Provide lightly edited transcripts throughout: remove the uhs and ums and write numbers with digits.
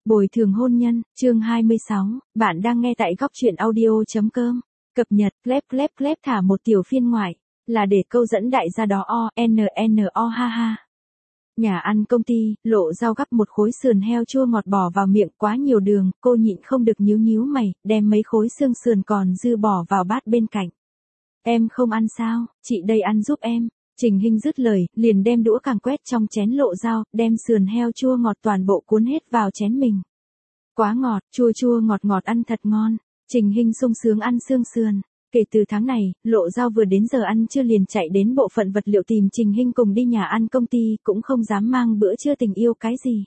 Bồi thường hôn nhân, chương 26, bạn đang nghe tại góc truyện audio.com. Cập nhật, plep thả một tiểu phiên ngoại, là để câu dẫn đại gia đó ha ha. Nhà ăn công ty, Lộ Dao gắp một khối sườn heo chua ngọt bỏ vào miệng quá nhiều đường, cô nhịn không được nhíu mày, đem mấy khối xương sườn còn dư bỏ vào bát bên cạnh. Em không ăn sao, chị đây ăn giúp em. Trình Hinh dứt lời, liền đem đũa càng quét trong chén Lộ Dao, đem sườn heo chua ngọt toàn bộ cuốn hết vào chén mình. Quá ngọt, chua ngọt ăn thật ngon. Trình Hinh sung sướng ăn xương sườn. Kể từ tháng này, Lộ Dao vừa đến giờ ăn trưa liền chạy đến bộ phận vật liệu tìm Trình Hinh cùng đi nhà ăn công ty, cũng không dám mang bữa trưa tình yêu cái gì.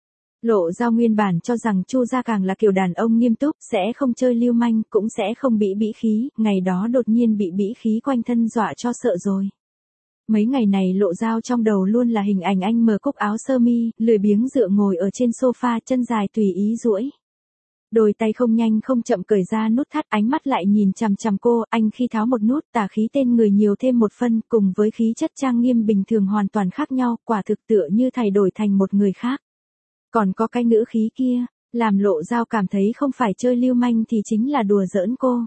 Lộ Dao nguyên bản cho rằng Chu Gia Càng là kiểu đàn ông nghiêm túc, sẽ không chơi lưu manh, cũng sẽ không bị bĩ khí, ngày đó đột nhiên bị bĩ khí quanh thân dọa cho sợ rồi. Mấy ngày này Lộ Dao trong đầu luôn là hình ảnh anh mở cúc áo sơ mi, lười biếng dựa ngồi ở trên sofa, chân dài tùy ý duỗi. Đôi tay không nhanh không chậm cởi ra nút thắt, ánh mắt lại nhìn chằm chằm cô, anh khi tháo một nút, tà khí tên người nhiều thêm một phân, cùng với khí chất trang nghiêm bình thường hoàn toàn khác nhau, quả thực tựa như thay đổi thành một người khác. Còn có cái ngữ khí kia, làm Lộ Dao cảm thấy không phải chơi lưu manh thì chính là đùa giỡn cô.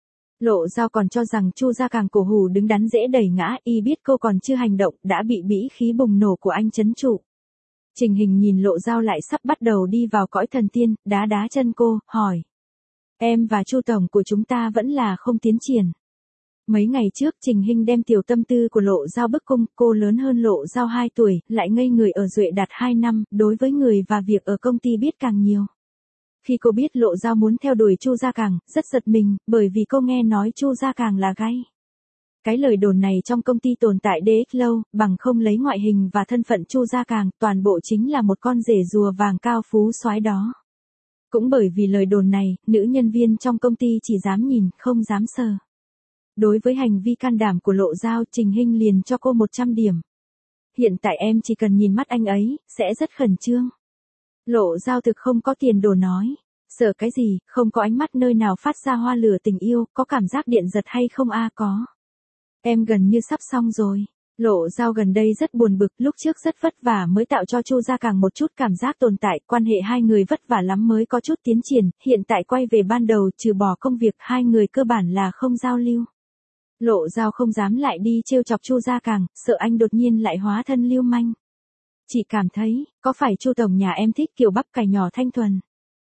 Lộ Dao còn cho rằng Chu Gia Càng cổ hủ đứng đắn dễ đẩy ngã, y biết cô còn chưa hành động, đã bị bĩ khí bùng nổ của anh trấn trụ. Trình Hình nhìn Lộ Dao lại sắp bắt đầu đi vào cõi thần tiên, đá chân cô, hỏi. Em và Chu tổng của chúng ta vẫn là không tiến triển. Mấy ngày trước Trình Hinh đem tiểu tâm tư của Lộ Dao bức cung, cô lớn hơn Lộ Dao 2 tuổi, lại ngây người ở Duệ Đạt 2 năm, đối với người và việc ở công ty biết càng nhiều. Khi cô biết Lộ Dao muốn theo đuổi Chu Gia Càng, rất giật mình, bởi vì cô nghe nói Chu Gia Càng là gay. Cái lời đồn này trong công ty tồn tại DX lâu, bằng không lấy ngoại hình và thân phận Chu Gia Càng, toàn bộ chính là một con rể rùa vàng cao phú soái đó. Cũng bởi vì lời đồn này, nữ nhân viên trong công ty chỉ dám nhìn, không dám sờ. Đối với hành vi can đảm của Lộ Dao, Trình Hinh liền cho cô 100 điểm. Hiện tại em chỉ cần nhìn mắt anh ấy, sẽ rất khẩn trương. Lộ Dao thực không có tiền đồ nói. Sợ cái gì, không có ánh mắt nơi nào phát ra hoa lửa tình yêu, có cảm giác điện giật hay không có. Em gần như sắp xong rồi. Lộ Dao gần đây rất buồn bực, lúc trước rất vất vả mới tạo cho Chu Gia Càng một chút cảm giác tồn tại, quan hệ hai người vất vả lắm mới có chút tiến triển, hiện tại quay về ban đầu trừ bỏ công việc hai người cơ bản là không giao lưu. Lộ Dao không dám lại đi trêu chọc Chu Gia Càng, sợ anh đột nhiên lại hóa thân lưu manh. Chị cảm thấy, có phải Chu tổng nhà em thích kiểu bắp cải nhỏ thanh thuần?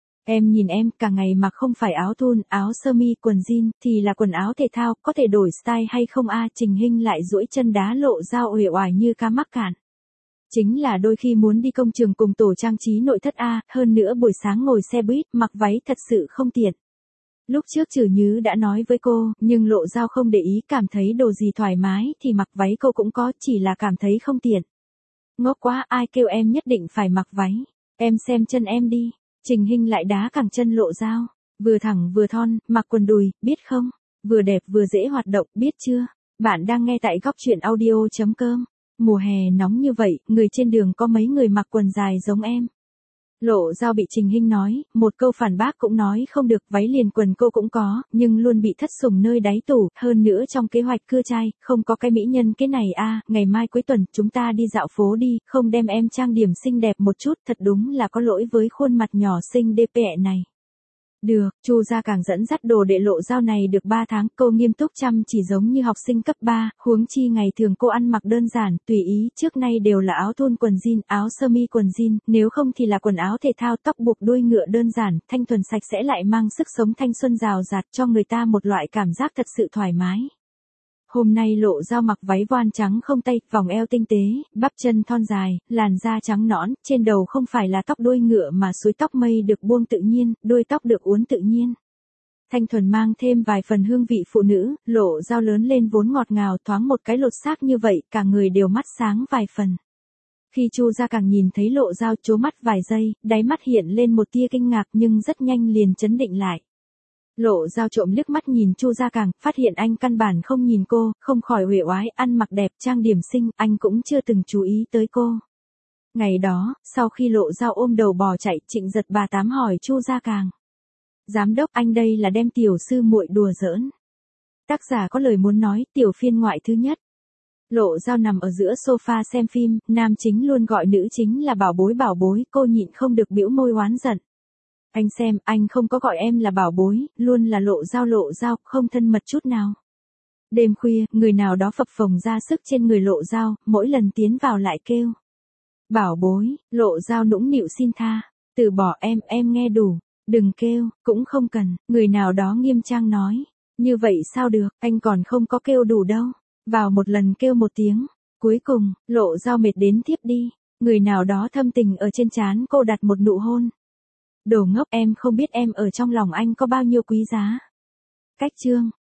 Em nhìn em, cả ngày mặc không phải áo thun, áo sơ mi, quần jean, thì là quần áo thể thao, có thể đổi style hay không Trình Hinh lại duỗi chân đá Lộ Dao uể oải như cá mắc cạn. Chính là đôi khi muốn đi công trường cùng tổ trang trí nội thất hơn nữa buổi sáng ngồi xe buýt, mặc váy thật sự không tiện. Lúc trước Trử Nhứ đã nói với cô, nhưng Lộ Dao không để ý, cảm thấy đồ gì thoải mái thì mặc váy cô cũng có, chỉ là cảm thấy không tiện. Ngốc quá, ai kêu em nhất định phải mặc váy, em xem chân em đi. Trình Hinh lại đá cẳng chân Lộ Dao, vừa thẳng vừa thon, mặc quần đùi, biết không? Vừa đẹp vừa dễ hoạt động, biết chưa? Bạn đang nghe tại góc truyện audio.com. Mùa hè nóng như vậy, người trên đường có mấy người mặc quần dài giống em. Lộ Dao bị Trình Hinh nói, một câu phản bác cũng nói không được, váy liền quần cô cũng có, nhưng luôn bị thất sủng nơi đáy tủ, hơn nữa trong kế hoạch cưa trai, không có cái mỹ nhân cái này ngày mai cuối tuần chúng ta đi dạo phố đi, không đem em trang điểm xinh đẹp một chút, thật đúng là có lỗi với khuôn mặt nhỏ xinh DP này. Được, Chu Gia Càng dẫn dắt đồ đệ Lộ Dao này được 3 tháng, cô nghiêm túc chăm chỉ giống như học sinh cấp 3, huống chi ngày thường cô ăn mặc đơn giản, tùy ý, trước nay đều là áo thun quần jean, áo sơ mi quần jean, nếu không thì là quần áo thể thao, tóc buộc đuôi ngựa đơn giản, thanh thuần sạch sẽ lại mang sức sống thanh xuân rào rạt cho người ta một loại cảm giác thật sự thoải mái. Hôm nay Lộ Dao mặc váy voan trắng không tay, vòng eo tinh tế, bắp chân thon dài, làn da trắng nõn, trên đầu không phải là tóc đuôi ngựa mà suối tóc mây được buông tự nhiên, đuôi tóc được uốn tự nhiên. Thanh thuần mang thêm vài phần hương vị phụ nữ, Lộ Dao lớn lên vốn ngọt ngào, thoáng một cái lột xác như vậy, cả người đều mắt sáng vài phần. Khi Chu Gia Càng nhìn thấy Lộ Dao trố mắt vài giây, đáy mắt hiện lên một tia kinh ngạc nhưng rất nhanh liền trấn định lại. Lộ Dao trộm liếc mắt nhìn Chu Gia Càng, phát hiện anh căn bản không nhìn cô, không khỏi uể oái, ăn mặc đẹp, trang điểm xinh, anh cũng chưa từng chú ý tới cô. Ngày đó, sau khi Lộ Dao ôm đầu bò chạy, Trịnh Giật bà tám hỏi Chu Gia Càng. Giám đốc, anh đây là đem tiểu sư muội đùa giỡn. Tác giả có lời muốn nói, tiểu phiên ngoại thứ nhất. Lộ Dao nằm ở giữa sofa xem phim, nam chính luôn gọi nữ chính là bảo bối, cô nhịn không được bĩu môi oán giận. Anh xem, anh không có gọi em là bảo bối, luôn là lộ dao, không thân mật chút nào. Đêm khuya, người nào đó phập phồng ra sức trên người lộ dao, mỗi lần tiến vào lại kêu. Bảo bối, lộ dao nũng nịu xin tha. Từ bỏ em nghe đủ. Đừng kêu, cũng không cần, người nào đó nghiêm trang nói. Như vậy sao được, anh còn không có kêu đủ đâu. Vào một lần kêu một tiếng. Cuối cùng, lộ dao mệt đến thiếp đi. Người nào đó thâm tình ở trên trán cô đặt một nụ hôn. Đồ ngốc, em không biết em ở trong lòng anh có bao nhiêu quý giá. Cách chương